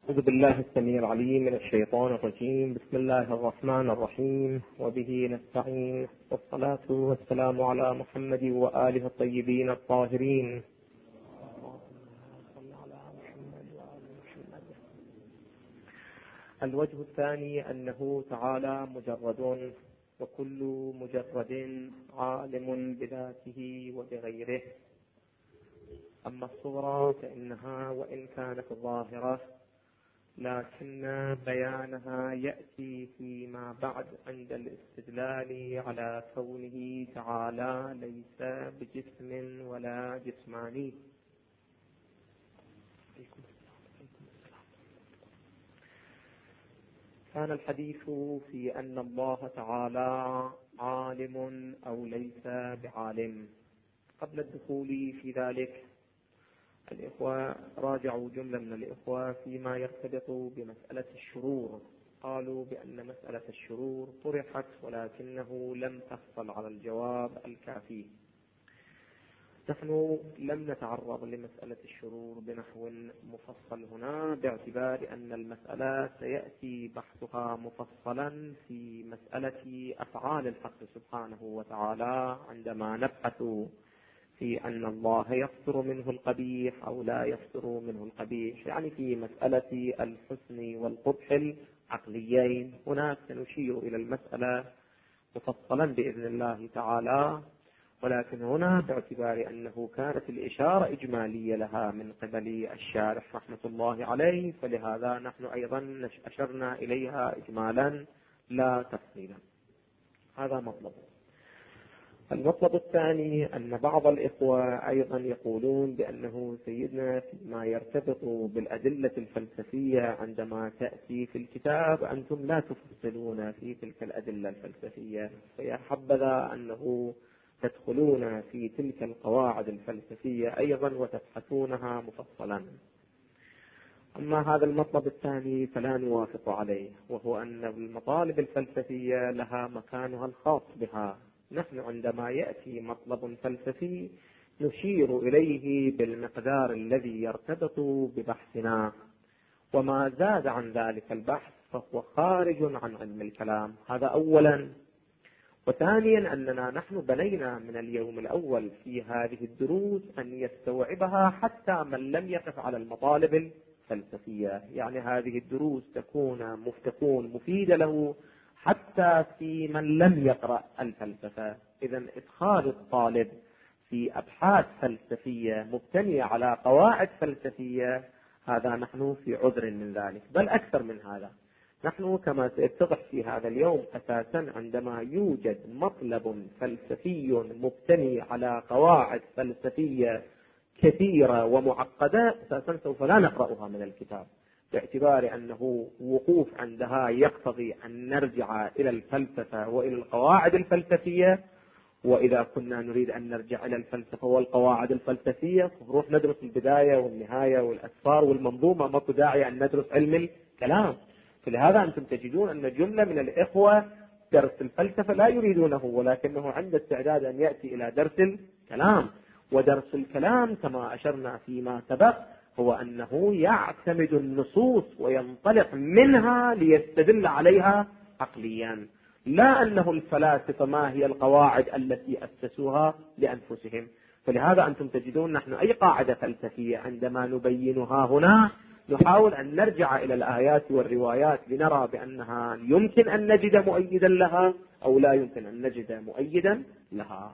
أعوذ بالله السميع العليم من الشيطان الرجيم. بسم الله الرحمن الرحيم، وبه نستعين، والصلاة والسلام على محمد وآله الطيبين الطاهرين. الوجه الثاني أنه تعالى مجرد، وكل مجرد عالم بذاته وبغيره. أما الصورة فإنها وإن كانت ظاهرة لكن بيانها يأتي فيما بعد عند الاستدلال على كونه تعالى ليس بجسم ولا جسماني. كان الحديث في أن الله تعالى عالم أو ليس بعالم. قبل الدخول في ذلك الإخوة راجعوا جملة من الإخوة فيما يرتبط بمسألة الشرور. قالوا بأن مسألة الشرور طرحت ولكنه لم تحصل على الجواب الكافي. نحن لم نتعرض لمسألة الشرور بنحو مفصل هنا، باعتبار أن المسألة سيأتي بحثها مفصلا في مسألة أفعال الحق سبحانه وتعالى، عندما نبحث في أن الله يصدر منه القبيح أو لا يصدر منه القبيح، يعني في مسألة الحسن والقبح العقليين. هناك سنشير إلى المسألة مفصلا بإذن الله تعالى، ولكن هنا باعتبار أنه كانت الإشارة إجمالية لها من قبل الشارح رحمة الله عليه، فلهذا نحن أيضا أشرنا إليها إجمالا لا تفصيلا. هذا مطلب. المطلب الثاني أن بعض الإخوة أيضا يقولون بأنه سيدنا فيما يرتبط بالأدلة الفلسفية عندما تأتي في الكتاب أنتم لا تفصلون في تلك الأدلة الفلسفية، فيا حبذا أنه تدخلون في تلك القواعد الفلسفية أيضا وتبحثونها مفصلا. أما هذا المطلب الثاني فلا نوافق عليه، وهو أن المطالب الفلسفية لها مكانها الخاص بها. نحن عندما يأتي مطلب فلسفي نشير إليه بالمقدار الذي يرتبط ببحثنا، وما زاد عن ذلك البحث فهو خارج عن علم الكلام. هذا أولا. وثانيا أننا نحن بنينا من اليوم الأول في هذه الدروس أن يستوعبها حتى من لم يقف على المطالب الفلسفية، يعني هذه الدروس تكون مفيدة له حتى في من لم يقرأ الفلسفة. إذن إدخال الطالب في أبحاث فلسفية مبتنية على قواعد فلسفية هذا نحن في عذر من ذلك، بل أكثر من هذا. نحن كما سيتضح في هذا اليوم أساسا عندما يوجد مطلب فلسفي مبتني على قواعد فلسفية كثيرة ومعقدة أساسا سوف لا نقرأها من الكتاب، باعتبار أنه وقوف عندها يقتضي أن نرجع إلى الفلسفة وإلى القواعد الفلسفية. وإذا كنا نريد أن نرجع إلى الفلسفة والقواعد الفلسفية نروح ندرس البداية والنهاية والأسفار والمنظومة، ما داعي أن ندرس علم الكلام. فلهذا أنتم تجدون أن جملة من الإخوة درس الفلسفة لا يريدونه، ولكنه عنده استعداد أن يأتي إلى درس الكلام. ودرس الكلام كما أشرنا فيما سبق هو أنه يعتمد النصوص وينطلق منها ليستدل عليها عقليا، لا أنه الفلاسفة ما هي القواعد التي أسسوها لأنفسهم. فلهذا أنتم تجدون نحن أي قاعدة فلسفية عندما نبينها هنا نحاول أن نرجع إلى الآيات والروايات لنرى بأنها يمكن أن نجد مؤيدا لها أو لا يمكن أن نجد مؤيدا لها.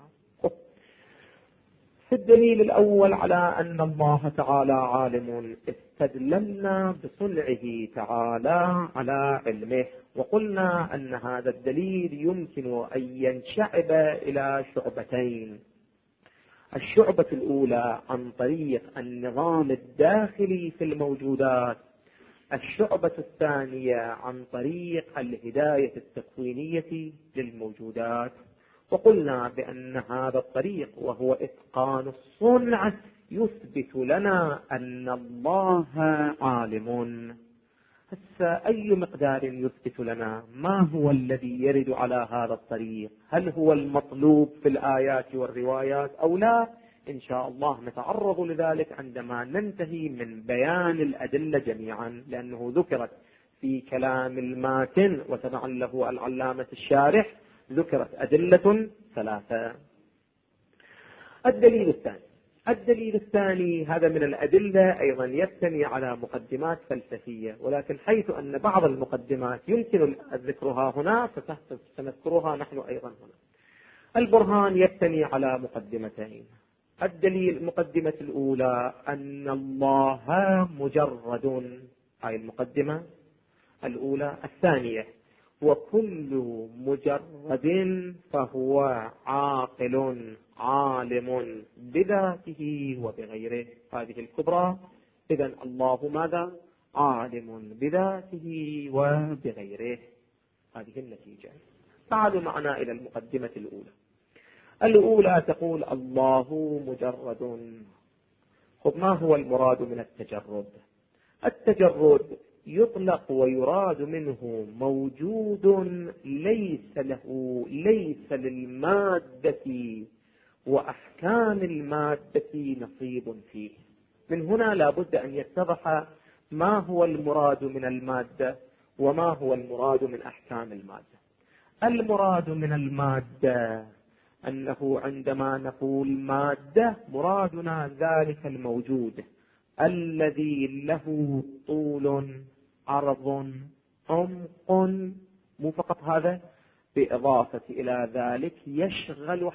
في الدليل الأول على أن الله تعالى عالم استدللنا بصنعه تعالى على علمه، وقلنا أن هذا الدليل يمكن أن ينشعب إلى شعبتين. الشعبة الأولى عن طريق النظام الداخلي في الموجودات، الشعبة الثانية عن طريق الهداية التكوينية للموجودات. وقلنا بأن هذا الطريق وهو إتقان الصنع يثبت لنا أن الله عالم. أي مقدار يثبت لنا؟ ما هو الذي يرد على هذا الطريق؟ هل هو المطلوب في الآيات والروايات أو لا؟ إن شاء الله نتعرض لذلك عندما ننتهي من بيان الأدلة جميعا، لأنه ذكرت في كلام الماتن وتبعا له العلامة الشارح ذكرت أدلة ثلاثة. الدليل الثاني هذا من الأدلة أيضا يبتني على مقدمات فلسفية، ولكن حيث أن بعض المقدمات يمكن ذكرها هنا فسنذكرها نحن أيضا هنا. البرهان يبتني على مقدمتين. المقدمة الأولى أن الله مجرد، هاي المقدمة الأولى. الثانية وكل مجرد فهو عاقل عالم بذاته وبغيره، هذه الكبرى. إذن الله ماذا؟ عالم بذاته وبغيره، هذه النتيجة. تعالوا معنا إلى المقدمة الأولى تقول الله مجرد. خذ، ما هو المراد من التجرد؟ التجرد يطلق ويراد منه موجود ليس للمادة وأحكام المادة نصيب فيه. من هنا لا بد أن يتضح ما هو المراد من المادة وما هو المراد من أحكام المادة. المراد من المادة أنه عندما نقول مادة مرادنا ذلك الموجود الذي له طول عرض عمق، مو فقط هذا، بإضافة إلى ذلك يشغل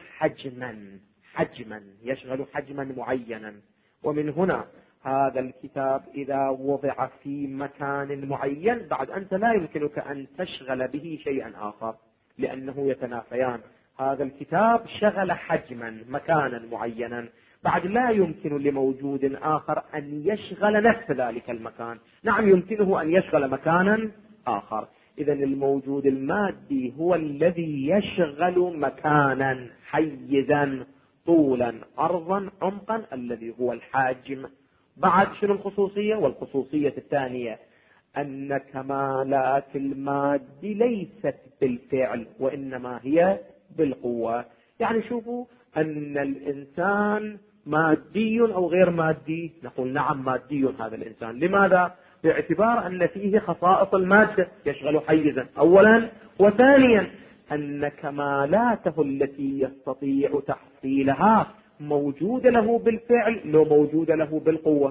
حجما معينا. ومن هنا هذا الكتاب إذا وضع في مكان معين بعد أنت لا يمكنك أن تشغل به شيئا آخر لأنه يتنافيان. هذا الكتاب شغل حجما مكانا معينا، بعد لا يمكن لموجود آخر أن يشغل نفس ذلك المكان. نعم يمكنه أن يشغل مكانا آخر. إذن الموجود المادي هو الذي يشغل مكانا حيزا طولا عرضا عمقا، الذي هو الحاجم. بعد شنو الخصوصية؟ والخصوصية الثانية أن كمالات المادة ليست بالفعل وإنما هي بالقوة. يعني شوفوا أن الإنسان مادي أو غير مادي؟ نقول نعم مادي هذا الإنسان. لماذا؟ باعتبار أن فيه خصائص المادة يشغل حيزا أولا، وثانيا أن كمالاته التي يستطيع تحصيلها موجودة له بالفعل لو موجودة له بالقوة،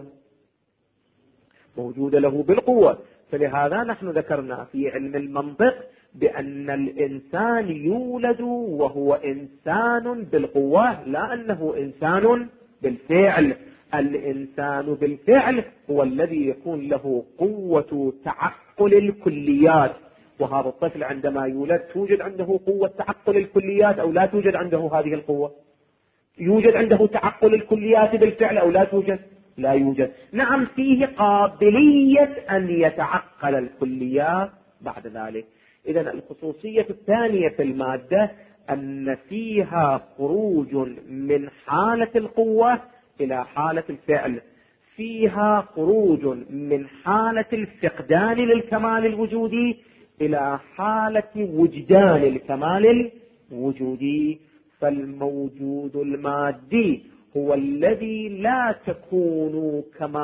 موجودة له بالقوة. فلهذا نحن ذكرنا في علم المنطق بأن الإنسان يولد وهو إنسان بالقوة، لا أنه إنسان بالفعل. الإنسان بالفعل هو الذي يكون له قوة تعقل الكليات، وهذا الطفل عندما يولد توجد عنده قوة تعقل الكليات أو لا توجد عنده هذه القوة؟ يوجد عنده تعقل الكليات بالفعل أو لا توجد؟ لا يوجد. نعم فيه قابلية أن يتعقل الكليات بعد ذلك. إذن الخصوصية الثانية في المادة أن فيها خروج من حالة القوة إلى حالة الفعل، فيها خروج من حالة الفقدان للكمال الوجودي إلى حالة وجدان الكمال الوجودي. فالموجود المادي هو الذي لا تكون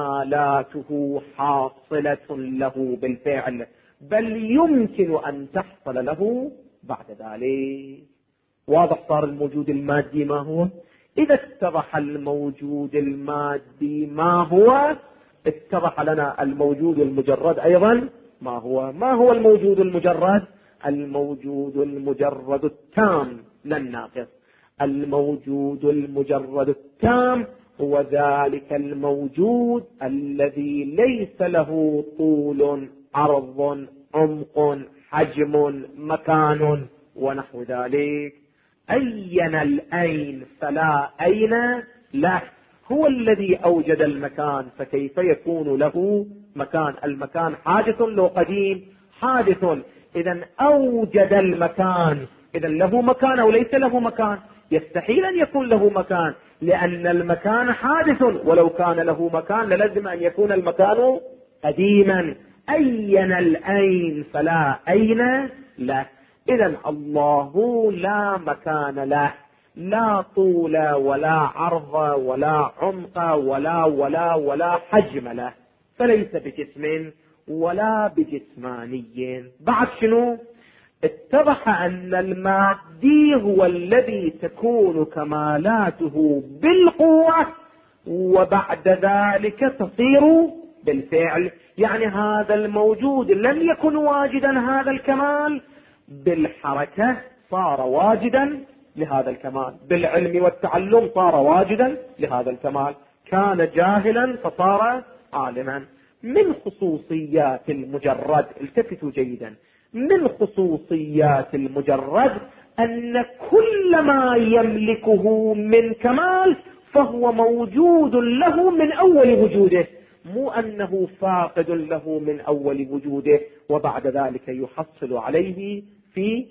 كمالاته حاصلة له بالفعل، بل يمكن أن تحصل له بعد ذلك. واضح صار الموجود المادي ما هو؟ إذا اتضح الموجود المادي ما هو، اتضح لنا الموجود المجرد أيضا ما هو. ما هو الموجود المجرد؟ الموجود المجرد التام لا الناقص. الموجود المجرد التام هو ذلك الموجود الذي ليس له طول عرض عمق حجم مكان ونحو ذلك. أين الأين فلا أين له. هو الذي أوجد المكان فكيف يكون له مكان؟ المكان حادث لو قديم؟ حادث. إذن أوجد المكان، إذن له مكان أو ليس له مكان؟ يستحيل أن يكون له مكان لأن المكان حادث، ولو كان له مكان للزم أن يكون المكان قديما. أين الأين فلا أين له. إذن الله لا مكان له، لا طول ولا عرض ولا عمق ولا حجم له، فليس بجسم ولا بجسماني. بعد شنو؟ اتضح أن المادي هو الذي تكون كمالاته بالقوة وبعد ذلك تصير بالفعل. يعني هذا الموجود لم يكن واجدا هذا الكمال، بالحركة صار واجدا لهذا الكمال، بالعلم والتعلم صار واجدا لهذا الكمال، كان جاهلا فصار عالما. من خصوصيات المجرد، التفتوا جيدا، من خصوصيات المجرد أن كل ما يملكه من كمال فهو موجود له من أول وجوده، مو أنه فاقد له من أول وجوده وبعد ذلك يحصل عليه في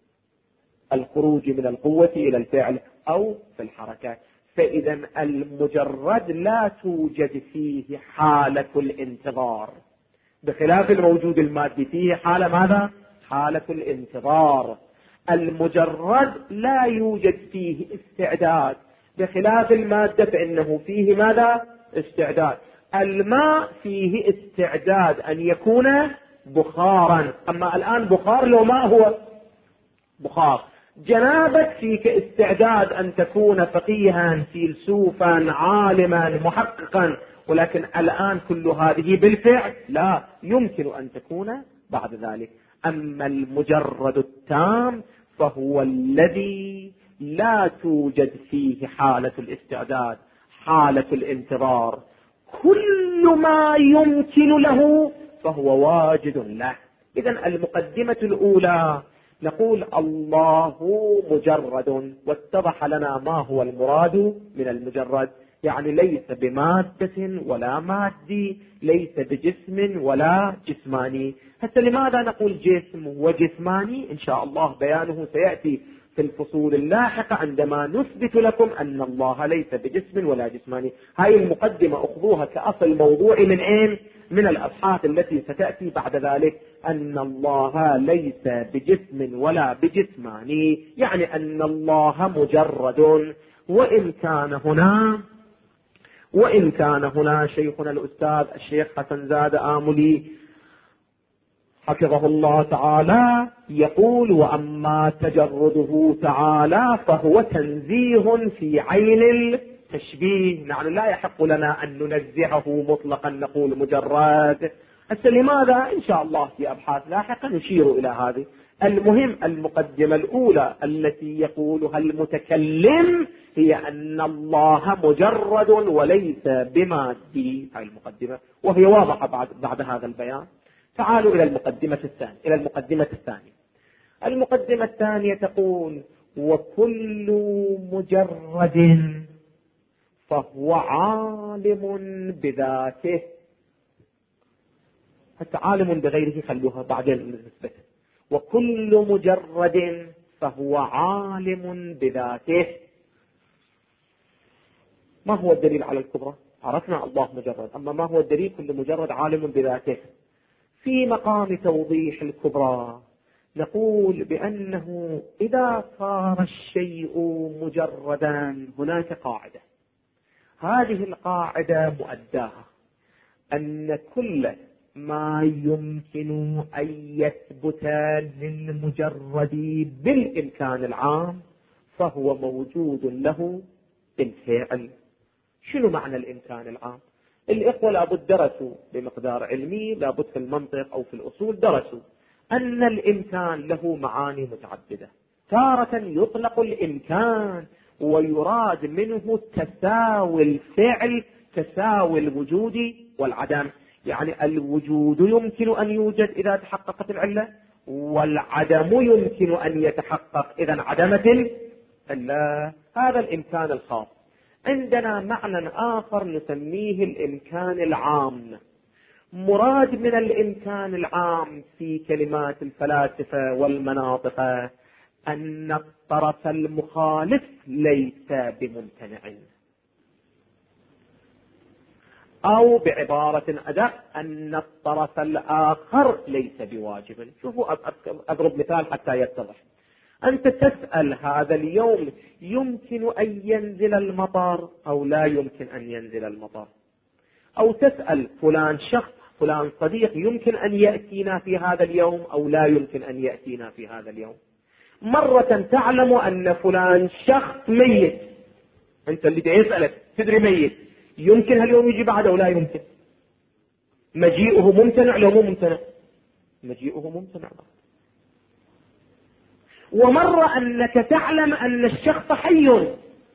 الخروج من القوة إلى الفعل أو في الحركة. فإذا المجرد لا توجد فيه حالة الانتظار، بخلاف الموجود المادي فيه حالة ماذا؟ حالة الانتظار. المجرد لا يوجد فيه استعداد، بخلاف المادة فإنه فيه ماذا؟ استعداد. الماء فيه استعداد أن يكون بخارا، أما الآن بخار لو ما هو بخار. جنابك فيك استعداد أن تكون فقيها فيلسوفا عالما محققا، ولكن الآن كل هذه بالفعل لا يمكن أن تكون بعد ذلك. أما المجرد التام فهو الذي لا توجد فيه حالة الاستعداد، حالة الانتظار، كل ما يمكن له فهو واجد له. إذن المقدمة الأولى نقول الله مجرد، واتضح لنا ما هو المراد من المجرد، يعني ليس بمادة ولا مادي، ليس بجسم ولا جسماني. حتى لماذا نقول جسم وجسماني؟ إن شاء الله بيانه سيأتي في الفصول اللاحقة عندما نثبت لكم أن الله ليس بجسم ولا جسماني. هاي المقدمة أخذوها كأصل موضوع من أين؟ من الأبحاث التي ستأتي بعد ذلك، أن الله ليس بجسم ولا بجسماني، يعني أن الله مجرد. وإن كان هنا شيخنا الأستاذ الشيخ حسن زاد آملي حفظه الله تعالى يقول: وأما تجرده تعالى فهو تنزيه في عين التشبيه. يعني لا يحق لنا أن ننزعه مطلقا نقول مجرد. هسه لماذا؟ إن شاء الله في أبحاث لاحقة نشير إلى هذه. المهم المقدمة الأولى التي يقولها المتكلم هي أن الله مجرد وليس بمادي. هاي المقدمة وهي واضحة بعد هذا البيان. تعالوا إلى المقدمة الثانية. المقدمة الثانية تقول: وكل مجرد فهو عالم بذاته. حتى عالم بغيره خلوها بعدين نثبتها. وكل مجرد فهو عالم بذاته. ما هو الدليل على الكبرى؟ عرفنا الله مجرد، أما ما هو الدليل؟ كل مجرد عالم بذاته. في مقام توضيح الكبرى نقول بأنه إذا صار الشيء مجردا هناك قاعدة، هذه القاعدة مؤداها أن كل ما يمكن أن يثبت للمجرد بالإمكان العام فهو موجود له بالفعل. شنو معنى الإمكان العام؟ الإخوة لابد درسوا بمقدار علمي، لابد في المنطق أو في الأصول درسوا أن الإمكان له معاني متعددة. تارة يطلق الإمكان ويراد منه تساوي الفعل، تساوي الوجود والعدم. يعني الوجود يمكن أن يوجد إذا تحققت العلة، والعدم يمكن أن يتحقق إذا انعدمت العلة. هذا الإمكان الخاص. عندنا معنى آخر نسميه الإمكان العام. مراد من الإمكان العام في كلمات الفلاسفة والمناطق أن الطرف المخالف ليس بممتنع، أو بعبارة أدق أن الطرف الآخر ليس بواجب. شوفوا أضرب مثال حتى يتضح. أنت تسأل هذا اليوم يمكن أن ينزل المطر أو لا يمكن أن ينزل المطر، أو تسأل فلان شخص فلان صديق يمكن أن يأتينا في هذا اليوم أو لا يمكن أن يأتينا في هذا اليوم. مرة تعلم أن فلان شخص ميت، أنت اللي يسألك تدري ميت، يمكن هاليوم يجي بعد أو لا يمكن؟ مجيئه ممتنع لو مو ممتنع؟ مجيئه ممتنع. ومرة أنك تعلم أن الشخص حي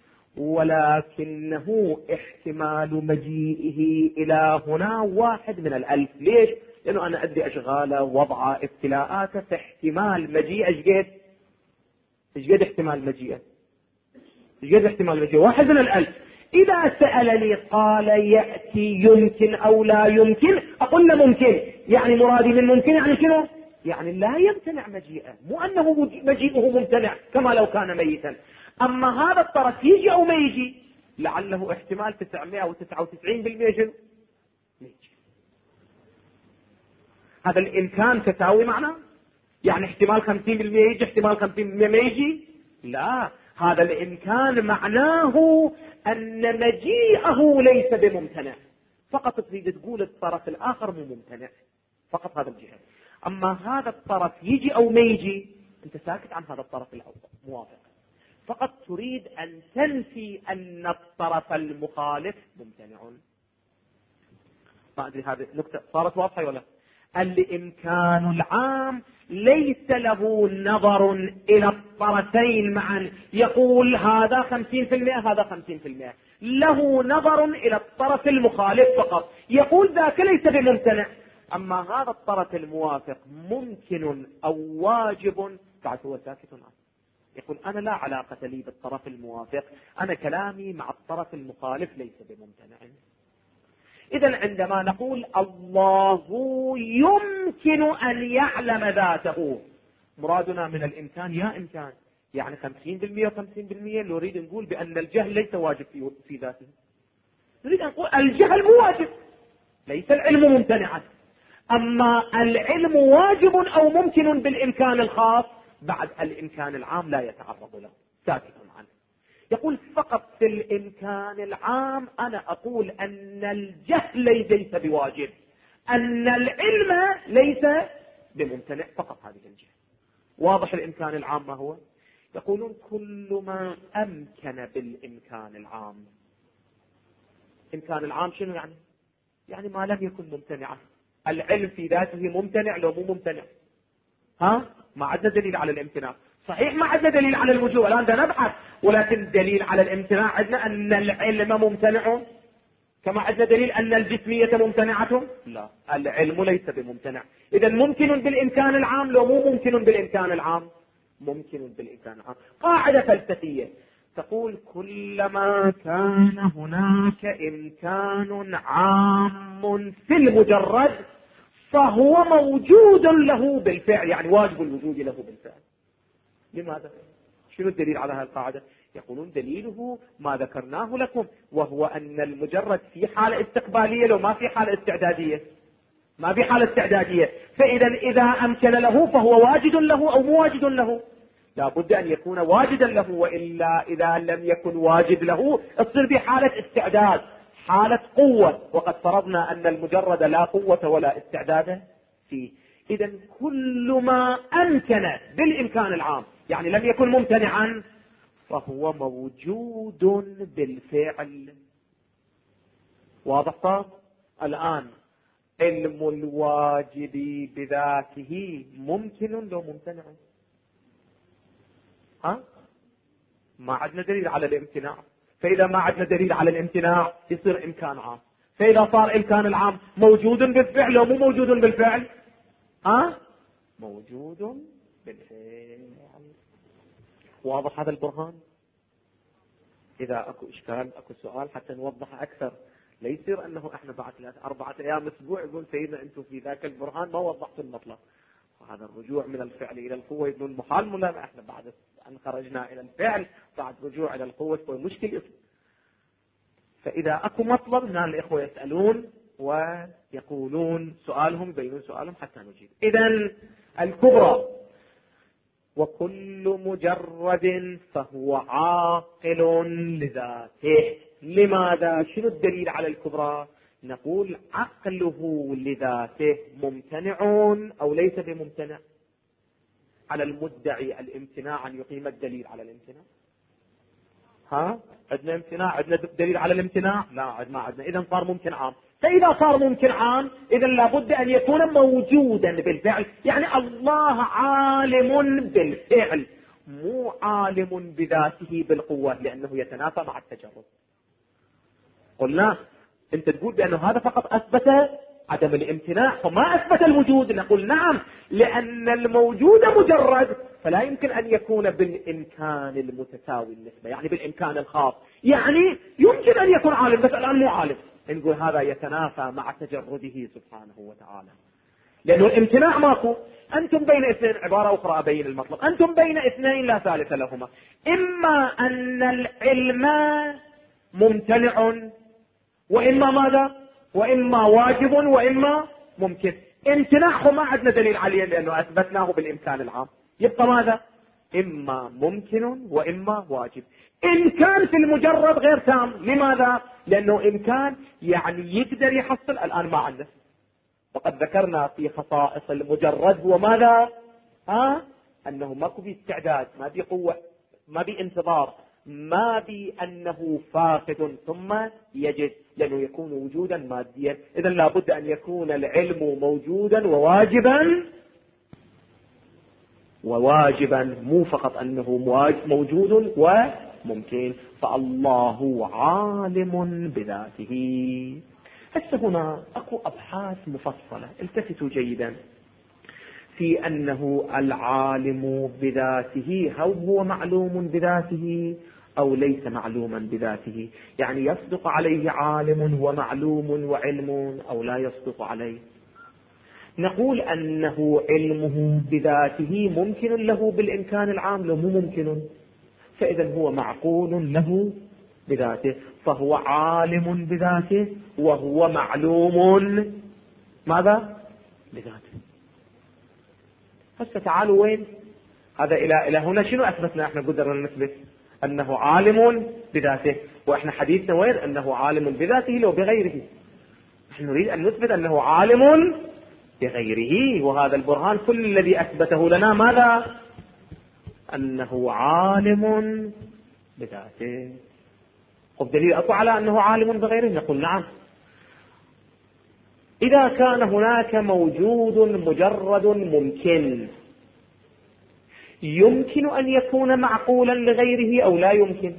ولكنه احتمال مجيئه إلى هنا 1 من 1000. ليش؟ لأنه أنا أدري أشغاله وضعه ابتلاءاته، فاحتمال مجيئه إيش قد احتمال مجيئه؟ إيش قد احتمال مجيئه؟ 1 من 1000. إذا سألني قال يأتي يمكن أو لا يمكن، أقول له ممكن. يعني مرادي من ممكن يعني شنو؟ يعني لا يمتنع مجيئه، مو أنه مجيئه ممتنع كما لو كان ميتا. أما هذا الطرف يجي أو ما يجي، لعله احتمال 999% شنو؟ يجي. هذا الإمكان تساوي معناه، يعني احتمال 50% يجي احتمال 50% ما يجي. لا، هذا الإمكان معناه أن مجيئه ليس بممتنع، فقط تريد تقول الطرف الآخر مو ممتنع، فقط هذا الجهة. أما هذا الطرف يجي أو ما يجي، أنت ساكت عن هذا الطرف الأول موافق، فقط تريد أن تنفي أن الطرف المخالف ممتنع. ما أدري هذه نقطة صارت واضحة ولا؟ الإمكان العام ليس له نظر إلى الطرفين معا، يقول هذا 50% هذا 50%، له نظر إلى الطرف المخالف فقط، يقول ذاك ليس بممتنع. أما هذا الطرف الموافق ممكن أو واجب، بعد هو ساكت عنه، يقول أنا لا علاقة لي بالطرف الموافق، أنا كلامي مع الطرف المخالف ليس بممتنع. إذن عندما نقول الله يمكن أن يعلم ذاته، مرادنا من الإمكان يا إمكان يعني 50% و50%، نريد نقول بأن الجهل ليس واجب في ذاته، نريد أن نقول الجهل مو واجب، ليس العلم ممتنعا. أما العلم واجب أو ممكن بالإمكان الخاص، بعد الإمكان العام لا يتعرض له، ساكت عنه. يقول فقط في الإمكان العام أنا أقول أن الجهل ليس بواجب، أن العلم ليس بممتنع، فقط هذه الجهة. واضح الإمكان العام ما هو؟ يقولون كل ما أمكن بالإمكان العام. إمكان العام شنو يعني؟ يعني ما لم يكن ممتنعا. العلم في ذاته ممتنع لو مو ممتنع؟ ما عندنا دليل على الامتناع، صحيح ما عندنا دليل على الوجوب، الآن نبحث، ولكن دليل على الامتناع عندنا أن العلم ممتنع، كما عندنا دليل أن الجسمية ممتنعة. لا، العلم ليس بممتنع. إذا ممكن بالإمكان العام لو مو ممكن بالإمكان العام؟ ممكن بالإمكان العام. قاعدة فلسفية تقول كلما كان هناك إمكان عام في المجرد فهو موجود له بالفعل، يعني واجب الوجود له بالفعل. لماذا؟ شنو الدليل على هذه القاعدة؟ يقولون دليله ما ذكرناه لكم، وهو أن المجرد في حالة استقبالية لو ما في حالة استعدادية، ما في حالة استعدادية، فإذا إذا أمكن له فهو واجد له أو مو واجد له؟ لا بد أن يكون واجدا له، وإلا إذا لم يكن واجد له تصير بحالة استعداد، حالة قوة، وقد فرضنا أن المجرد لا قوة ولا استعداد فيه. إذا كل ما أمكن بالإمكان العام يعني لم يكن ممتنعا فهو موجود بالفعل. واضح صار؟ الآن علم الواجب بذاته ممكن لو ممتنع؟ ما عندنا دليل على الامتناع، فإذا ما عندنا دليل على الامتناع يصير إمكان عام، فإذا صار إمكان العام موجود بالفعل أو مو موجود بالفعل؟ موجود بالفعل. واضح هذا البرهان؟ إذا أكو إشكال أكو سؤال حتى نوضح أكثر، لا يصير أنه إحنا بعد 3-4 أيام أسبوع يقول سيدنا أنتم في ذاك البرهان ما وضحتوا المطلب. وهذا الرجوع من الفعل إلى القوة يقولون محال، ولا إحنا بعد أن خرجنا إلى الفعل بعد رجوع إلى القوة هو مشكلة. فإذا أكو مطلب هنا الإخوة يسألون ويقولون سؤالهم، يبينون سؤالهم حتى نجيب. إذن الكبرى وكل مجرد فهو عاقل لذاته. لماذا؟ شنو الدليل على الكبرى؟ نقول عقله لذاته ممتنع أو ليس بممتنع؟ على المدعي الامتناع أن يقيم الدليل على الامتناع. عندنا امتناع، عندنا دليل على الامتناع؟ لا، ما عندنا. إذا صار ممكن عام. فإذا صار ممكن عام إذا لابد أن يكون موجودا بالفعل. يعني الله عالم بالفعل، مو عالم بذاته بالقوة، لأنه يتنافى مع التجرد. قلنا أنت تقول بأنه هذا فقط أثبت عدم الامتناع فما أثبت الوجود. نقول نعم، لأن الموجود مجرد فلا يمكن أن يكون بالإمكان المتساوي النسبة، يعني بالإمكان الخاص. يعني يمكن أن يكون عالم بس الآن مو عالم. نقول هذا يتنافى مع تجرده سبحانه وتعالى، لأنه الامتناع ماكو. أنتم بين اثنين، عبارة أخرى أبين المطلب، أنتم بين اثنين لا ثالث لهما. إما أن العلم ممتنع، وإما ماذا؟ وإما واجب، وإما ممكن. امتناعه ما عندنا دليل عليه لأنه أثبتناه بالإمكان العام. يبقى ماذا؟ إما ممكن وإما واجب. إن كان في المجرد غير تام. لماذا؟ لأنه إن كان يعني يقدر يحصل، الآن ما عنده. وقد ذكرنا في خصائص المجرد هو ماذا؟ أنه ماكو باستعداد، ما بقوة، ما بانتظار، ما بأنه فاقد ثم يجد، لأنه يكون وجودا ماديا. إذن لابد أن يكون العلم موجودا وواجبا، مو فقط أنه موجود وممكن. فالله عالم بذاته. هسه هنا أكو أبحاث مفصلة، التفتوا جيدا، في أنه العالم بذاته هل هو معلوم بذاته أو ليس معلوما بذاته. يعني يصدق عليه عالم ومعلوم وعلم أو لا يصدق عليه. نقول أنه علمه بذاته ممكن له بالإمكان العام، لو مو ممكن فإذا هو معقول له بذاته، فهو عالم بذاته وهو معلوم ماذا؟ بذاته. هسه تعالوا وين هذا إلى هنا شنو أثبتنا؟ احنا قدرنا نثبت أنه عالم بذاته، وإحنا حديثنا وين؟ أنه عالم بذاته لو بغيره. نحن نريد أن نثبت أنه عالم بغيره، وهذا البرهان كل الذي أثبته لنا ماذا؟ أنه عالم بذاته. طب دليل أكو على أنه عالم بغيره؟ نقول نعم. إذا كان هناك موجود مجرد ممكن، يمكن أن يكون معقولا لغيره أو لا يمكن؟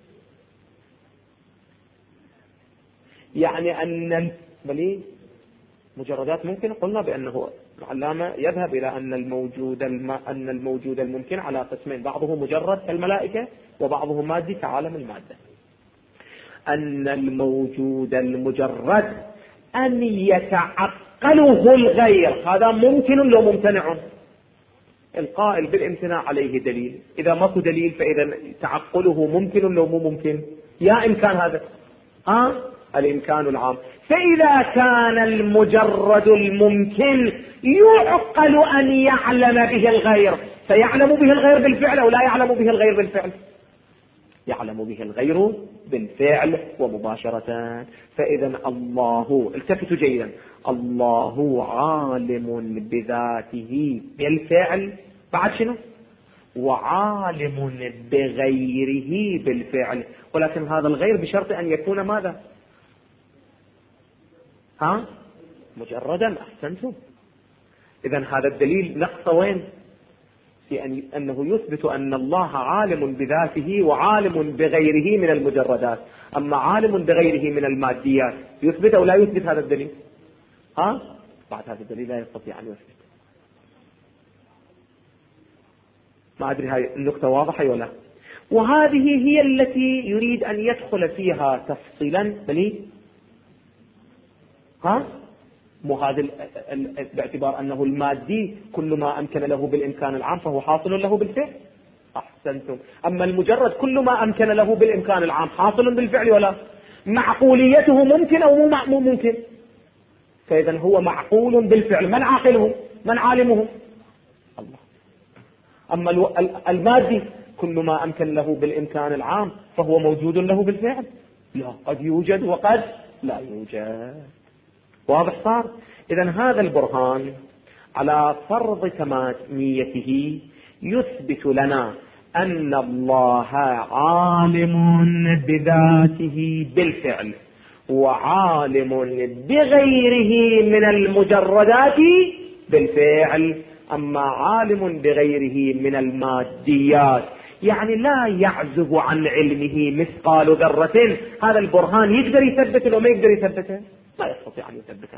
يعني أن مجردات ممكن، قلنا بأنه العلامة يذهب إلى أن الموجود الممكن على قسمين، بعضه مجرد كالملائكة وبعضه مادي كعالم المادة. أن الموجود المجرد أن يتعقله الغير هذا ممكن لو ممتنع. القائل بالامتناع عليه دليل، إذا ماكو دليل فإذا تعقله ممكن لو مو ممكن. يا إمكان هذا الإمكان العام. فإذا كان المجرد الممكن يعقل أن يعلم به الغير، فيعلم به الغير بالفعل أو لا يعلم به الغير بالفعل؟ يعلم به الغير بالفعل ومباشرة. فإذا الله، التفتوا جيدا، الله عالم بذاته بالفعل، بعد شنو؟ وعالم بغيره بالفعل، ولكن هذا الغير بشرط أن يكون ماذا؟ مجردا. أحسنتم. إذن هذا الدليل نقص وين؟ في أنه يثبت أن الله عالم بذاته وعالم بغيره من المجردات. أما عالم بغيره من الماديات يثبت أو لا يثبت هذا الدليل؟ بعد هذا الدليل لا يستطيع أن يثبت. ما أدري هاي النقطة واضحة ولا؟ وهذه هي التي يريد أن يدخل فيها تفصيلا مو هذا باعتبار أنه المادي كل ما أمكن له بالإمكان العام فهو حاصل له بالفعل. أحسنتم. أما المجرد كل ما أمكن له بالإمكان العام حاصل بالفعل ولا؟ معقوليته ممكن أو مو ممكن؟ فإذا هو معقول بالفعل. من عاقله؟ من عالمه؟ الله. أما المادي كل ما أمكن له بالإمكان العام فهو موجود له بالفعل، لا قد يوجد وقد لا يوجد. واضح صار؟ إذن هذا البرهان على فرض تماميته يثبت لنا أن الله عالم بذاته بالفعل وعالم بغيره من المجردات بالفعل. أما عالم بغيره من الماديات يعني لا يعزب عن علمه مثقال ذرة، هذا البرهان يقدر يثبت لو ما يقدر يثبته؟ لا يستطيع أن يثبته.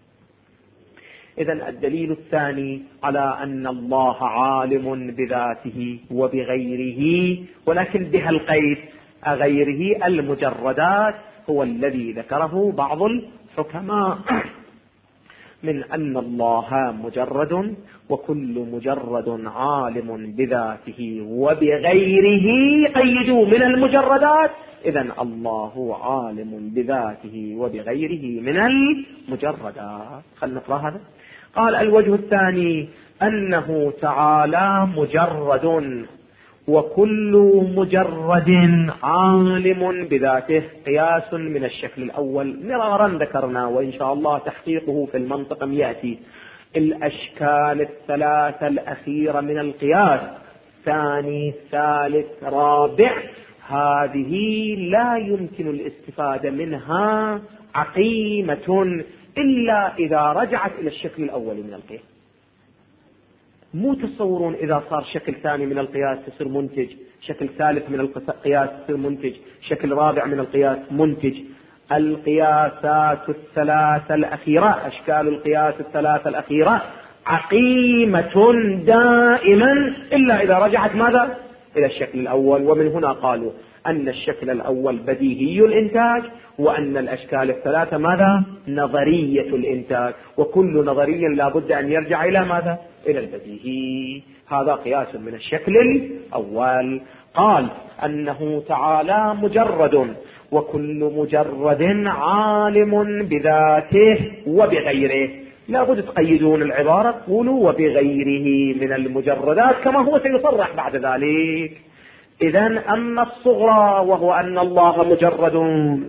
إذن الدليل الثاني على أن الله عالم بذاته وبغيره، ولكن بها القيد غيره المجردات، هو الذي ذكره بعض الحكماء من أن الله مجرد وكل مجرد عالم بذاته وبغيره، قيدوا من المجردات. إذن الله عالم بذاته وبغيره من المجردات. خلنا نقرأ هذا. قال الوجه الثاني أنه تعالى مجرد وكل مجرد عالم بذاته، قياس من الشكل الأول مرارا ذكرنا، وإن شاء الله تحقيقه في المنطق يأتي. الأشكال الثلاثة الأخيرة من القياس، ثاني ثالث رابع، هذه لا يمكن الاستفادة منها عقيمة إلا إذا رجعت إلى الشكل الأول من القياس. مو تصورون إذا صار شكل ثاني من القياس يصير منتج، شكل ثالث من القياس يصير منتج، شكل رابع من القياس منتج. القياسات الثلاثة الأخيرة، أشكال القياس الثلاثة الأخيرة عقيمة دائما إلا إذا رجعت ماذا؟ إلى الشكل الأول. ومن هنا قالوا أن الشكل الأول بديهي الإنتاج، وأن الأشكال الثلاثة ماذا؟ نظرية الإنتاج، وكل نظرية لابد أن يرجع إلى ماذا؟ إلى البديهي. هذا قياس من الشكل الأول. قال أنه تعالى مجرد وكل مجرد عالم بذاته وبغيره. لابد تقيدون العبارة، تقولوا وبغيره من المجردات كما هو سيصرح بعد ذلك. إذن أما الصغرى وهو أن الله مجرد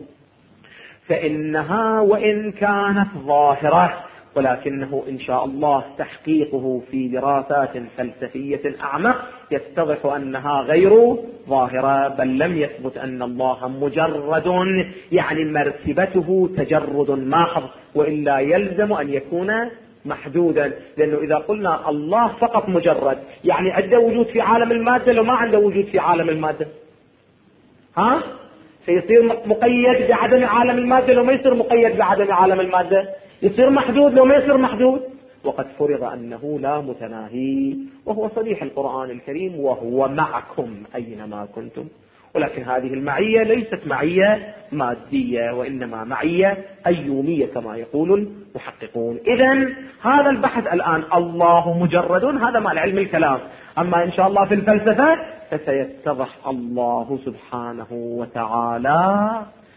فإنها وإن كانت ظاهرة، ولكنه إن شاء الله تحقيقه في دراسات فلسفية أعمق يتضح أنها غير ظاهرة، بل لم يثبت أن الله مجرد يعني مرتبته تجرد محض، وإلا يلزم أن يكون محدودا. لأنه إذا قلنا الله فقط مجرد يعني عنده وجود في عالم المادة لو ما عنده وجود في عالم المادة، سيصير مقيد بعدم عالم المادة لو ما يصير مقيد بعدم عالم المادة، يصير محدود لو ما يصير محدود. وقد فرض أنه لا متناهي، وهو صريح القرآن الكريم وهو معكم أينما كنتم. ولكن هذه المعية ليست معية مادية، وإنما معية أيومية كما يقول المحققون. إذن هذا البحث الآن الله مجرد، هذا مع علم الكلام. أما إن شاء الله في الفلسفة فسيتضح الله سبحانه وتعالى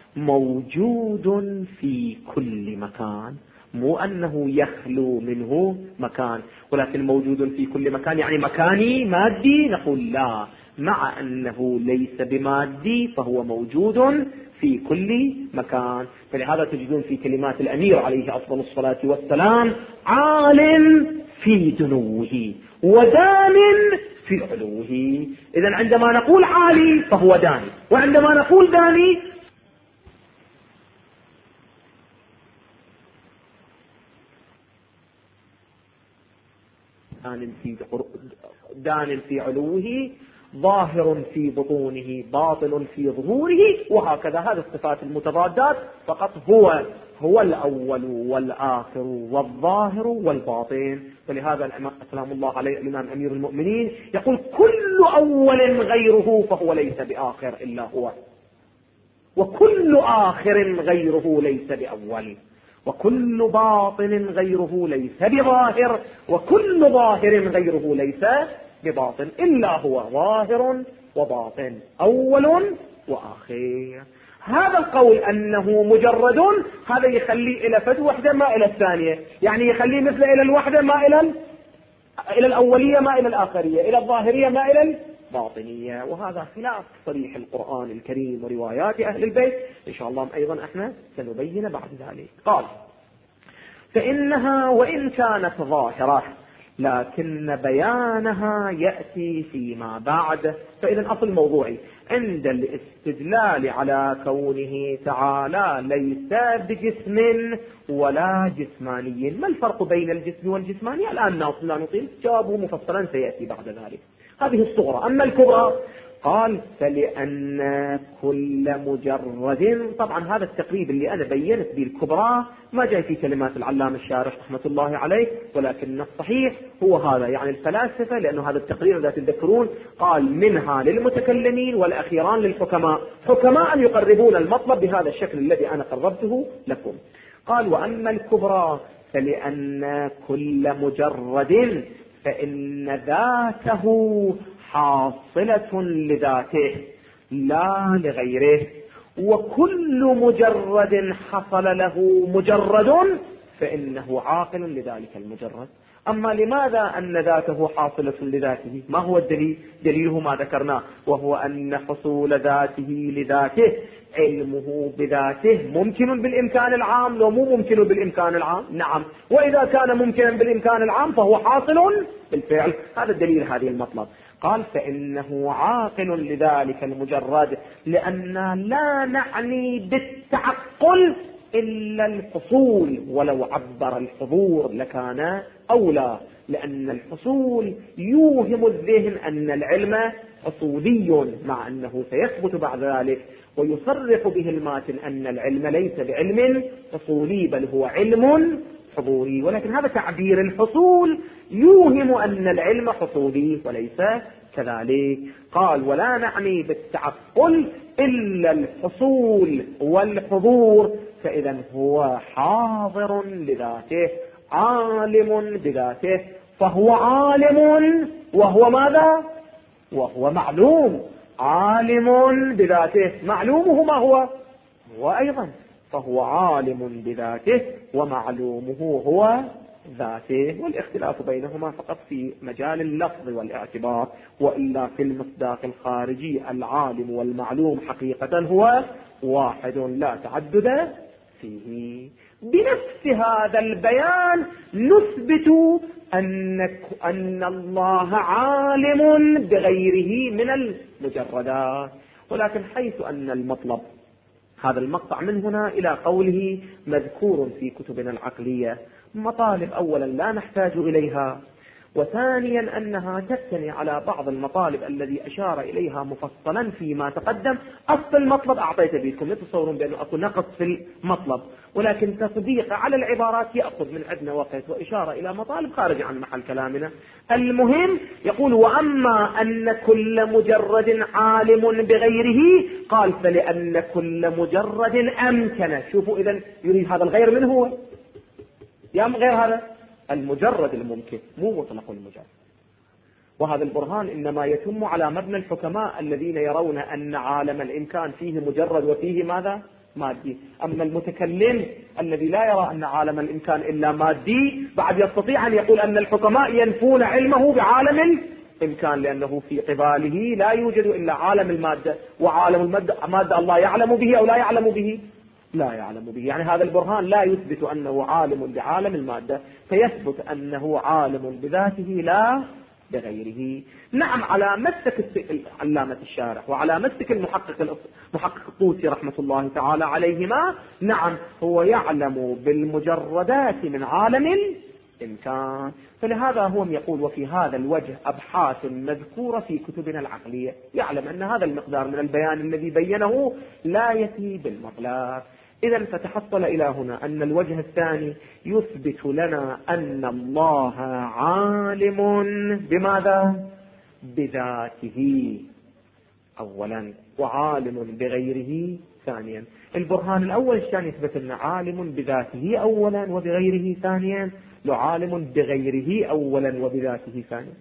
موجود في كل مكان، مو أنه يخلو منه مكان، ولكن موجود في كل مكان يعني مكاني مادي، نقول لا، مع أنه ليس بمادي فهو موجود في كل مكان. فلهذا تجدون في كلمات الأمير عليه أفضل الصلاة والسلام عالم في دنوه ودان في علوه. إذن عندما نقول عالي فهو داني، وعندما نقول داني دان في علوه، ظاهر في بطونه، باطن في ظهوره، وهكذا. هذه الصفات المتضادات فقط. هو الأول والآخر والظاهر والباطن. فلهذا سلام الله عليه الإمام أمير المؤمنين يقول كل أول غيره فهو ليس بآخر إلا هو، وكل آخر غيره ليس بأول، وكل باطن غيره ليس بظاهر، وكل ظاهر غيره ليس بباطن، إلا هو ظاهر وباطن، أول وآخر. هذا القول أنه مجرد، هذا يخلي إلى فد وحدة ما إلى الثانية، يعني يخلي مثل إلى الوحدة ما إلى إلى الأولية ما إلى الآخرية، إلى الظاهرية ما إلى الباطنية، وهذا خلاف صريح القرآن الكريم وروايات أهل البيت. إن شاء الله أيضا احنا سنبين بعد ذلك. قال: فإنها وإن كانت ظاهرة لكن بيانها يأتي فيما بعد. فإذا أصل موضوعي عند الاستدلال على كونه تعالى ليس بجسم ولا جسماني، ما الفرق بين الجسم والجسماني؟ الآن لا نطيل، جوابه مفصلا سيأتي بعد ذلك. هذه الصغرى. أما الكبرى قال: فلأن كل مجرد، طبعا هذا التقريب اللي أنا بينت به الكبرى ما جاي في كلمات العلامة الشارح رحمة الله عليه، ولكن الصحيح هو هذا، يعني الفلاسفة، لأنه هذا التقرير إذا تذكرون قال منها للمتكلمين والأخيران للحكماء، حكماء يقربون المطلب بهذا الشكل الذي أنا قربته لكم. قال: وأما الكبرى فلأن كل مجرد فإن ذاته حاصلة لذاته لا لغيره، وكل مجرد حصل له مجرد فإنه عاقل لذلك المجرد. أما لماذا أن ذاته حاصلة لذاته؟ ما هو الدليل؟ دليله ما ذكرناه، وهو أن حصول ذاته لذاته علمه بذاته ممكن بالإمكان العام لو مو ممكن بالإمكان العام؟ نعم. وإذا كان ممكنا بالإمكان العام فهو حاصل بالفعل. هذا الدليل هذه المطلب. قال: فإنه عاقل لذلك المجرد، لأننا لا نعني بالتعقل إلا الحصول، ولو عبر الحضور لكان أولى، لأن الحصول يوهم الذهن أن العلم حصولي، مع أنه سيثبت بعد ذلك ويصرح به الماتن أن العلم ليس بعلم حصولي بل هو علم حضوري، ولكن هذا تعبير الحصول يوهم أن العلم حصولي وليس كذلك. قال: ولا نعني بالتعقل إلا الحصول والحضور، فإذا هو حاضر لذاته عالم بذاته، فهو عالم وهو ماذا؟ وهو معلوم. عالم بذاته، معلومه ما هو؟ هو أيضا، فهو عالم بذاته ومعلومه هو ذاته، والاختلاف بينهما فقط في مجال اللفظ والاعتبار، وإلا في المصداق الخارجي العالم والمعلوم حقيقة هو واحد لا تعدد فيه. بنفس هذا البيان نثبت أن الله عالم بغيره من المجردات، ولكن حيث أن المطلب هذا المقطع من هنا إلى قوله مذكور في كتبنا العقلية، مطالب أولا لا نحتاج إليها، وثانيا أنها تبتني على بعض المطالب الذي أشار إليها مفصلا فيما تقدم. أصل المطلب أعطيت بكم، يتصورون بأنه أكو نقص في المطلب، ولكن تطبيق على العبارات يأخذ من عندنا وقت وإشارة إلى مطالب خارج عن محل كلامنا. المهم يقول: وأما أن كل مجرد عالم بغيره، قال: فلأن كل مجرد أمكن. شوفوا إذن يريد هذا الغير من هو؟ يا غير هذا المجرد الممكن، مو مطلق المجرد. وهذا البرهان إنما يتم على مبنى الحكماء الذين يرون أن عالم الإمكان فيه مجرد وفيه ماذا؟ مادي. أما المتكلم الذي لا يرى أن عالم الإمكان إلا مادي بعد يستطيع أن يقول أن الحكماء ينفون علمه بعالم الإمكان، لأنه في قباله لا يوجد إلا عالم المادة، وعالم المادة الله يعلم به أو لا يعلم به؟ لا يعلم به. يعني هذا البرهان لا يثبت أنه عالم بعالم المادة، فيثبت أنه عالم بذاته لا بغيره. نعم، على مسك علامة الشارح وعلى مسك محقق الطوسي رحمة الله تعالى عليهما، نعم هو يعلم بالمجردات من عالم الإمكان. فلهذا هم يقول: وفي هذا الوجه أبحاث مذكورة في كتبنا العقلية، يعلم أن هذا المقدار من البيان الذي بينه لا يأتي بالمطلق. إذا فتحصل إلى هنا أن الوجه الثاني يثبت لنا أن الله عالم بماذا؟ بذاته أولا، وعالم بغيره ثانيا. البرهان الأول الثاني يثبت لنا عالم بذاته أولا وبغيره ثانيا، لعالم بغيره أولا وبذاته ثانيا.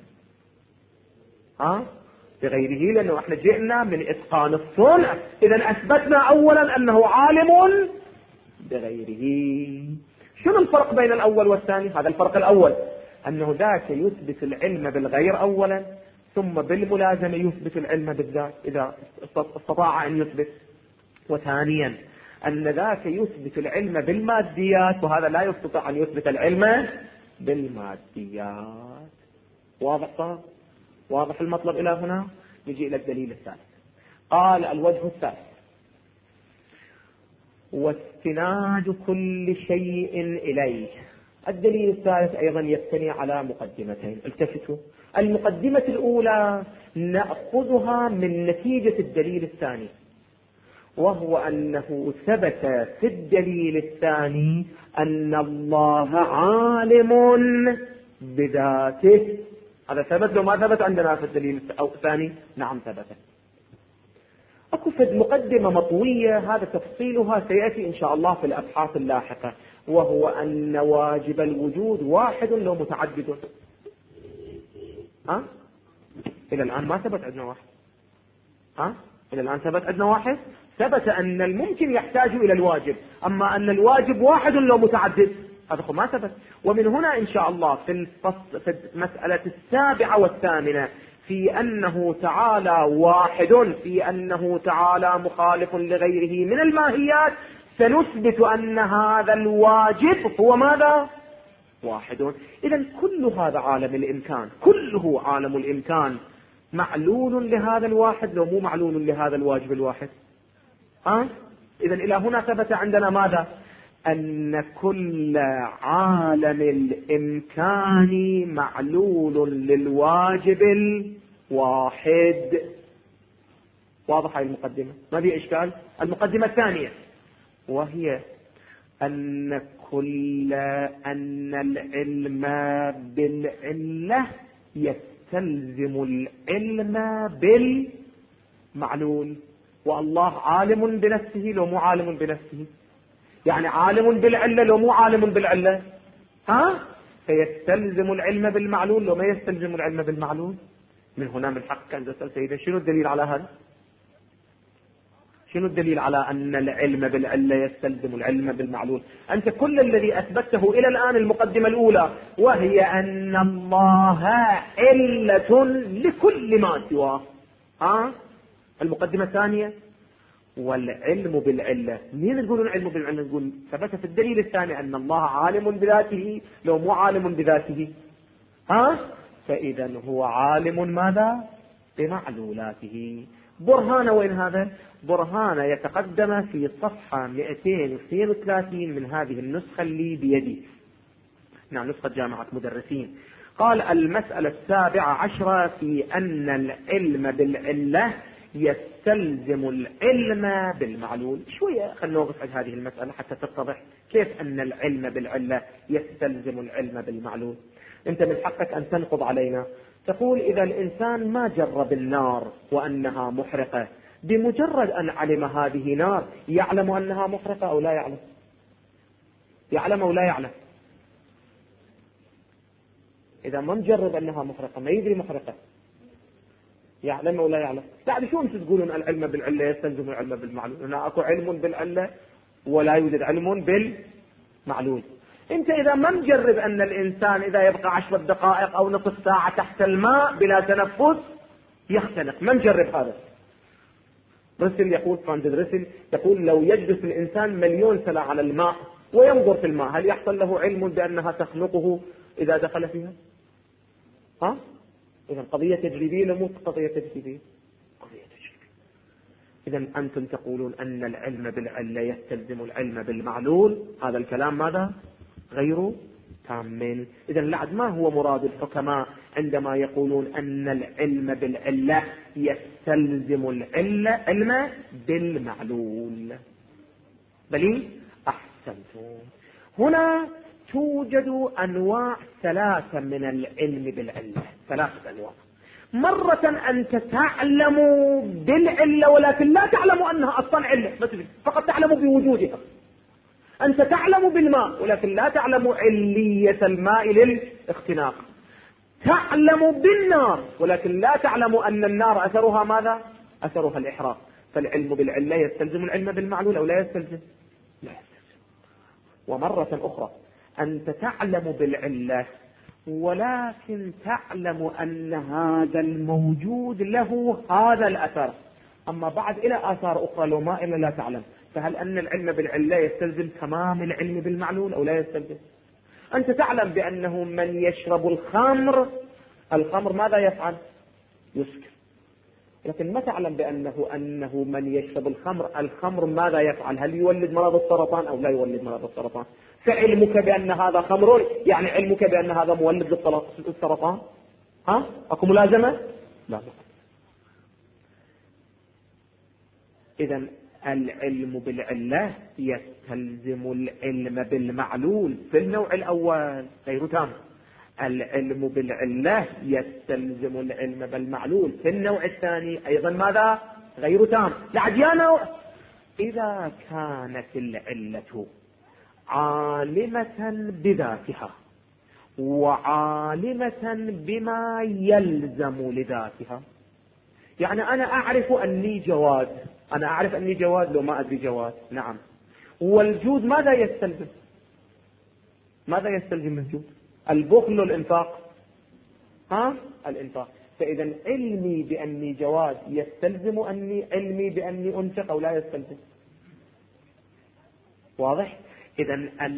بغيره، لأنه احنا جئنا من إتقان الصنع، إذا أثبتنا أولا أنه عالم بغيره. شنو الفرق بين الأول والثاني؟ هذا الفرق الأول. أنه ذاك يثبت العلم بالغير أولا، ثم بالملازمة يثبت العلم بالذات إذا استطاع أن يثبت. وثانيا أن ذاك يثبت العلم بالماديات، وهذا لا يستطيع أن يثبت العلم بالماديات. واضح المطلب إلى هنا؟ نجي إلى الدليل الثالث. قال الوجه الثالث: واستناد كل شيء إليه. الدليل الثالث أيضا يبتني على مقدمتين. التفتوا، المقدمة الأولى نأخذها من نتيجة الدليل الثاني، وهو أنه ثبت في الدليل الثاني أن الله عالم بذاته. هذا ثبت لو ما ثبت عندنا في الدليل الثاني؟ نعم ثبت. أكو في مقدمة مطوية، هذا تفصيلها سيأتي إن شاء الله في الأبحاث اللاحقة، وهو أن واجب الوجود واحد لو متعدد. إلى الآن ما ثبت عندنا واحد. إلى الآن ثبت عندنا واحد. ثبت أن الممكن يحتاج إلى الواجب، أما أن الواجب واحد لو متعدد هذا ما ثبت. ومن هنا إن شاء الله في المسألة السابعة والثامنة في أنه تعالى واحد، في أنه تعالى مخالف لغيره من الماهيات، سنثبت أن هذا الواجب هو ماذا؟ واحد. إذن كل هذا عالم الإمكان، كله عالم الإمكان معلول لهذا الواحد لو مو معلول لهذا الواجب الواحد. إذن إلى هنا ثبت عندنا ماذا؟ أن كل عالم الإمكان معلول للواجب الواحد. واضح هاي المقدمة؟ ما في إشكال. المقدمة الثانية وهي أن العلم بالعلة يستلزم العلم بالمعلول، والله عالم بنفسه لو مو عالم بنفسه، يعني عالم بالعلة لو مو عالم بالعلة، فيستلزم العلم بالمعلول لو ما يستلزم العلم بالمعلول. من هنا من حقك أن تسأل سيدي شنو الدليل على هذا؟ شنو الدليل على أن العلم بالعلة يستلزم العلم بالمعلول؟ أنت كل الذي أثبته إلى الآن المقدمة الأولى، وهي أن الله علة لكل ما سواه. المقدمة الثانية والعلم بالعلة. مين يقولون العلم بالعلة؟ نقول ثبت في الدليل الثاني أن الله عالم بذاته لو مو عالم بذاته. فإذا هو عالم ماذا؟ بمعلولاته. برهان وين هذا؟ برهان يتقدم في صفحة 232 من هذه النسخة اللي بيدي، نعم نسخة جامعة مدرسين. قال المسألة 17 في أن العلم بالعلة يستلزم العلم بالمعلول. شوية خلنا نوقف عند هذه المسألة حتى تتضح كيف أن العلم بالعلة يستلزم العلم بالمعلول. أنت من حقك أن تنقض علينا، تقول إذا الإنسان ما جرب النار وأنها محرقة، بمجرد أن علم هذه نار يعلم أنها محرقة أو لا يعلم؟ يعلم أو لا يعلم؟ إذا ما نجرب أنها محرقة ما يدري محرقة، يعلم أو لا يعلم؟ بعد شو أنتم تقولون العلم بالعلة يستلزم العلم بالمعلول؟ هنا أكو علم بالعلة ولا يوجد علم بالمعلول. أنت إذا ما نجرب أن الإنسان إذا يبقى 10 دقائق أو نصف ساعة تحت الماء بلا تنفس يختنق، ما نجرب هذا. رسل يقول فرانزيس رسل يقول لو يجلس الإنسان 1,000,000 سنة على الماء وينظر في الماء هل يحصل له علم بأنها تخنقه إذا دخل فيها؟ إذا قضية تجريبية لمو قضية تجريبية، قضية تجريبية. إذا أنتم تقولون أن العلم بالعلة يستلزم العلم بالمعلول، هذا الكلام ماذا؟ غير تام. إذا لعد ما هو مراد الحكماء عندما يقولون أن العلم بالعلة يستلزم العلم بالمعلول؟ بل أحسنتم. هنا توجد أنواع 3 من العلم بالعلة، 3 أنواع. مرة أنت تعلم بالعلة ولكن لا تعلم أنها أصلا علة، فقط تعلم بوجودها. أنت تعلم بالماء ولكن لا تعلم علية الماء للاختناق. تعلم بالنار ولكن لا تعلم أن النار أثرها ماذا؟ أثرها الإحراق. فالعلم بالعلة يستلزم العلم بالمعلول أو لا يستلزم؟ لا يستلزم. ومرة أخرى أنت تعلم بالعلة ولكن تعلم أن هذا الموجود له هذا الأثر. أما بعد إلى آثار أخرى لو ما إلا لا تعلم. فهل أن العلم بالعلة يستلزم تمام العلم بالمعلول أو لا يستلزم؟ أنت تعلم بأنه من يشرب الخمر ماذا يفعل؟ يسكر. لكن ما تعلم أنه من يشرب الخمر ماذا يفعل؟ هل يولد مرض السرطان أو لا يولد مرض السرطان؟ فعلمك بأن هذا خمر يعني علمك بأن هذا مولد للسرطان؟ أكو ملازمة؟ لا. إذن العلم بالعلة يستلزم العلم بالمعلول في النوع الأول غير تام. العلم بالعلة يستلزم العلم بالمعلول في النوع الثاني أيضا ماذا؟ غير تام. يا نوع. إذا كانت العلة عالمة بذاتها وعالمة بما يلزم لذاتها، يعني أنا أعرف أني جواد، أنا أعرف أني جواد لو ما أدري جواد. نعم. والجود ماذا يستلزم؟ ماذا يستلزم الجود؟ البخل والإنفاق. الإنفاق. فإذا علمي بأني جواد يستلزم علمي بأني أنفق أو لا يستلزم؟ واضح؟ إذا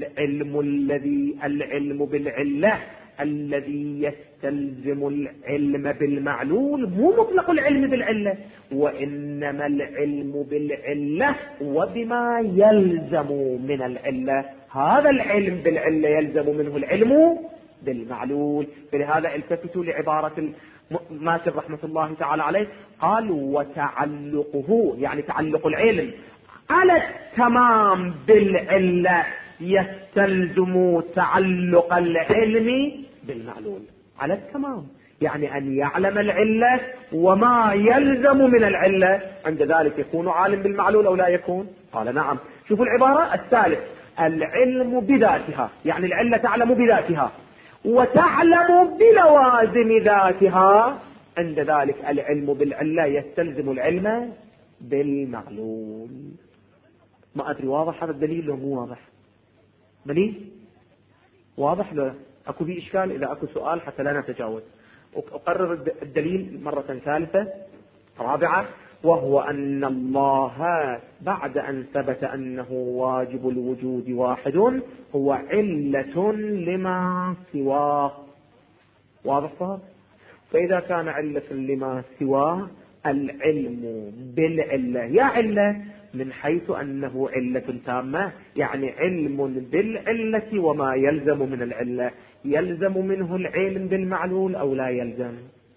العلم بالعلة الذي يستلزم العلم بالمعلول مو مطلق العلم بالعلة، وإنما العلم بالعلة وبما يلزم من العلة. هذا العلم بالعلة يلزم منه العلم بالمعلول. فلهذا التفتوا لعبارة ماسر رحمة الله تعالى عليه، قال وتعلقه يعني تعلق العلم على التمام بالعلة يستلزم تعلق العلم بالمعلول على التمام، يعني أن يعلم العلة وما يلزم من العلة، عند ذلك يكون عالم بالمعلول أو لا يكون؟ قال نعم. شوفوا العبارة الثالث، العلم بذاتها يعني العلة تعلم بذاتها وتعلم بلوازم ذاتها، عند ذلك العلم بالعلة يستلزم العلم بالمعلول. ما أدري واضح هذا الدليل لو مو واضح؟ دليل واضح لو أكو فيه إشكال؟ إذا أكو سؤال حتى لا نتجاوز. أقرر الدليل مرة ثالثة رابعة، وهو أن الله بعد أن ثبت أنه واجب الوجود واحد هو علة لما سواه. واضح صار؟ فإذا كان علة لما سواه العلم بالعلة يا علة من حيث أنه علة تامة، يعني علم بالعلة وما يلزم من العلة، يلزم منه العلم بالمعلول أو لا يلزم؟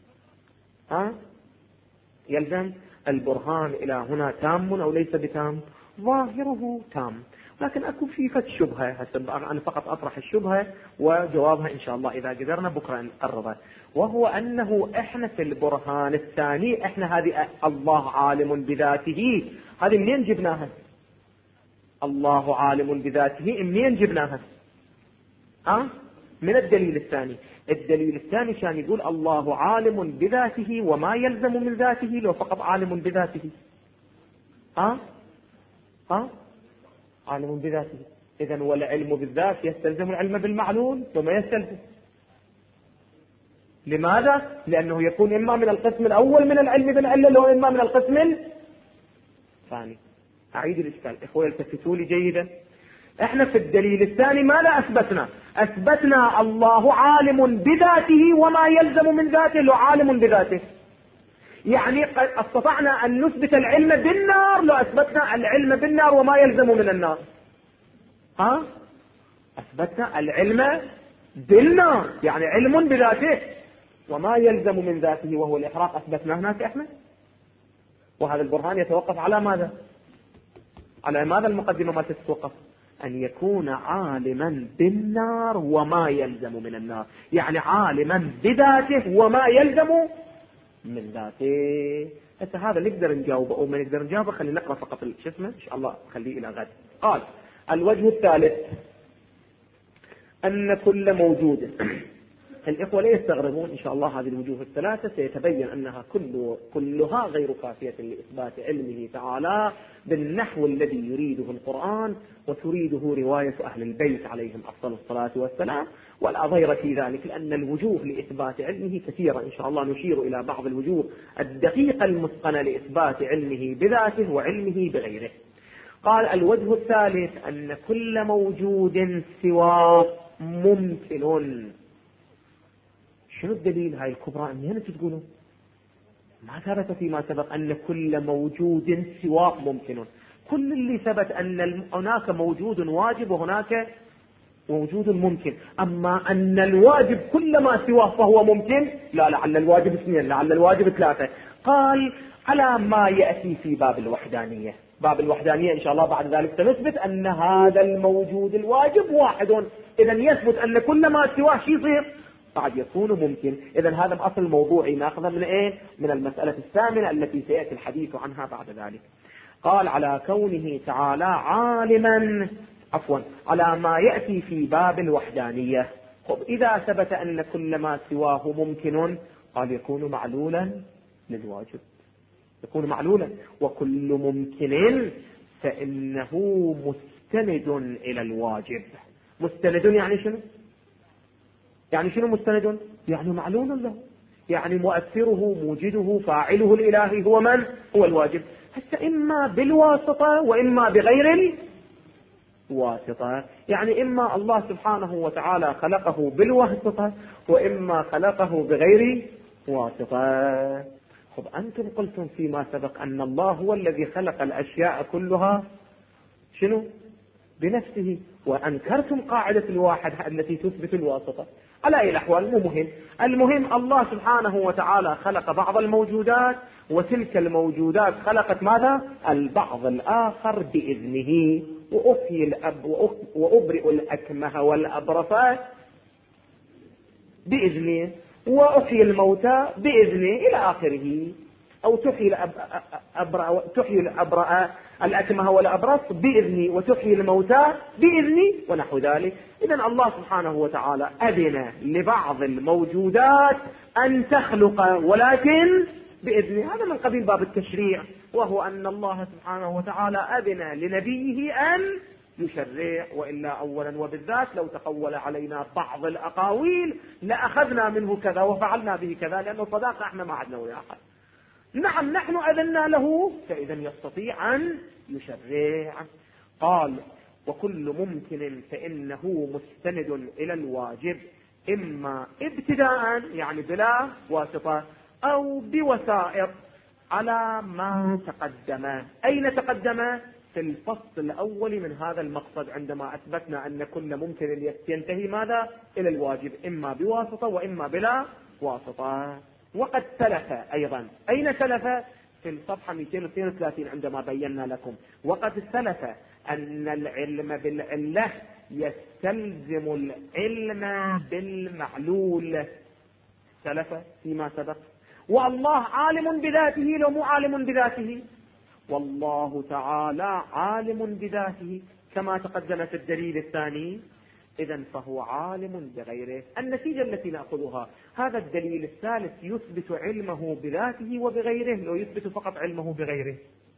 يلزم. البرهان إلى هنا تام أو ليس بتام؟ ظاهره تام، لكن أكو في فت شبهة. أنا فقط أطرح الشبهة وجوابها إن شاء الله إذا قدرنا بكرة نقربها، وهو أنه إحنا في البرهان الثاني إحنا هذه الله عالم بذاته، هذه منين جبناها؟ الله عالم بذاته منين جبناها؟ من الدليل الثاني. الدليل الثاني كان يقول الله عالم بذاته وما يلزم من ذاته لو فقط عالم بذاته. عالم بذاته. إذن والعلم بالذات يستلزم العلم بالمعلول وما يستلزم. لماذا؟ لأنه يكون إما من القسم الأول من العلم بالعلة لو إما من القسم الثاني. أعيد الإشكال إخوة التفتوا لي جيدا. احنا في الدليل الثاني ماذا أثبتنا؟ أثبتنا الله عالم بذاته وما يلزم من ذاته لو عالم بذاته، يعني قد استطعنا أن نثبت العلم بالنار لو أثبتنا العلم بالنار وما يلزم من النار. أثبتنا العلم بالنار يعني علم بذاته وما يلزم من ذاته وهو الإحراق، أثبتنا هناك احنا. وهذا البرهان يتوقف على ماذا؟ على ماذا المقدمة ما تتوقف؟ أن يكون عالما بالنار وما يلزم من النار، يعني عالما بذاته وما يلزم من ذاته. هذا نقدر نجاوبه أو ما نقدر نجاوبه، خلينا نقرأ فقط الشسمة إن شاء الله خليه إلى غد. قال الوجه الثالث أن كل موجود الإخوة لا يستغربون إن شاء الله هذه الوجوه الثلاثة سيتبين أنها كلها غير كافية لإثبات علمه تعالى بالنحو الذي يريده القرآن وتريده رواية أهل البيت عليهم أفضل الصلاة والسلام، ولا ضير في ذلك، لأن الوجوه لإثبات علمه كثيرة. إن شاء الله نشير إلى بعض الوجوه الدقيقة المتقنة لإثبات علمه بذاته وعلمه بغيره. قال الوجه الثالث أن كل موجود سواه ممكن. شنو الدليل هاي الكبرى؟ أنه تقولون ما ثبت فيما سبق أن كل موجود سواه ممكن. كل اللي ثبت أن هناك موجود واجب وهناك موجود ممكن، أما أن الواجب كل ما سواه فهو ممكن، لا، لعل الواجب 2، لعل الواجب 3. قال على ما يأتي في باب الوحدانية. باب الوحدانية إن شاء الله بعد ذلك سنثبت أن هذا الموجود الواجب واحد، إذا يثبت أن كل ما سواه شيء يصير بعد يكون ممكن. إذا هذا الأصل الموضوعي ناخذه من إيه؟ من المسألة الثامنة التي سيأتي الحديث عنها بعد ذلك. قال على كونه تعالى عالما، على ما يأتي في باب الوحدانية. إذا ثبت أن كل ما سواه ممكن، قال يكون معلولا للواجب، يكون معلولا. وكل ممكن فإنه مستند إلى الواجب. مستند يعني شنو؟ يعني شنو مستند؟ يعني معلول له، يعني مؤثره موجده فاعله الإلهي هو من؟ هو الواجب. حتى إما بالواسطة وإما بغير الواسطة، يعني إما الله سبحانه وتعالى خلقه بالواسطة وإما خلقه بغير واسطة. خب أنتم قلتم فيما سبق أن الله هو الذي خلق الأشياء كلها شنو؟ بنفسه، وأنكرتم قاعدة الواحد التي تثبت الواسطة. على أي الأحوال مو مهم، المهم الله سبحانه وتعالى خلق بعض الموجودات، وتلك الموجودات خلقت ماذا؟ البعض الآخر بإذنه. وأبرئ الأكمه والأبرص بإذنه، وأحيي الموتى بإذنه إلى آخره. أو تحيي الأبرأ الأكمه والأبرص بإذني، وتحيي الموتى بإذني، ونحو ذلك. إذن الله سبحانه وتعالى أذن لبعض الموجودات أن تخلق ولكن بإذنه. هذا من قبيل باب التشريع، وهو أن الله سبحانه وتعالى أذن لنبيه أن يشرع، وإلا أولا وبالذات لو تقول علينا بعض الأقاويل لأخذنا منه كذا وفعلنا به كذا، لأنه صداقة احنا ما عدنا ويا أحد. نعم نحن أذنا له، فإذا يستطيع أن يشرع. قال وكل ممكن فإنه مستند إلى الواجب، إما ابتداء يعني بلا واسطة، أو بوسائط، على ما تقدم. أين تقدم؟ في الفصل الأول من هذا المقصد، عندما أثبتنا أن كل ممكن ينتهي ماذا؟ إلى الواجب، إما بواسطة وإما بلا واسطة. وقد سلف أيضا. أين سلف؟ في الصفحة 232 عندما بينا لكم. وقد سلف أن العلم بالعلة يستلزم العلم بالمعلول، سلف فيما سبق. والله عالم بذاته لو مو عالم بذاته؟ والله تعالى عالم بذاته كما تقدم في الدليل الثاني. إذن فهو عالم بغيره. النتيجة التي نأخذها، هذا الدليل الثالث يثبت علمه بذاته وبغيره، لو يثبت فقط علمه بغيره.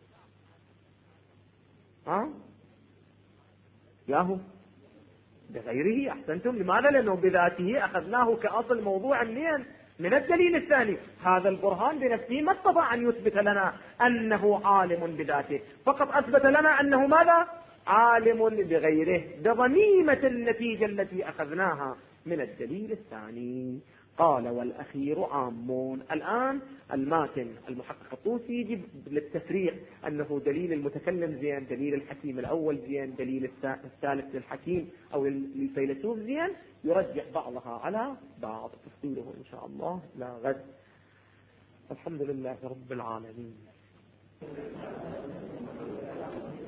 ياهو بغيره أحسنتم. لماذا؟ لأنه بذاته أخذناه كأصل موضوع من الدليل الثاني. هذا البرهان بنفسه ما استطاع أن يثبت لنا أنه عالم بذاته، فقط أثبت لنا أنه ماذا؟ عالم بغيره، بضميمة النتيجة التي أخذناها من الدليل الثاني. قال والأخير عامون. الآن الماتن المحقق الطوسي يجب للتفريق أنه دليل المتكلم زين، دليل الحكيم الأول زين، دليل الثالث للحكيم أو للفيلسوف زين، يرجح بعضها على بعض. تفصيله إن شاء الله لا غد. الحمد لله رب العالمين.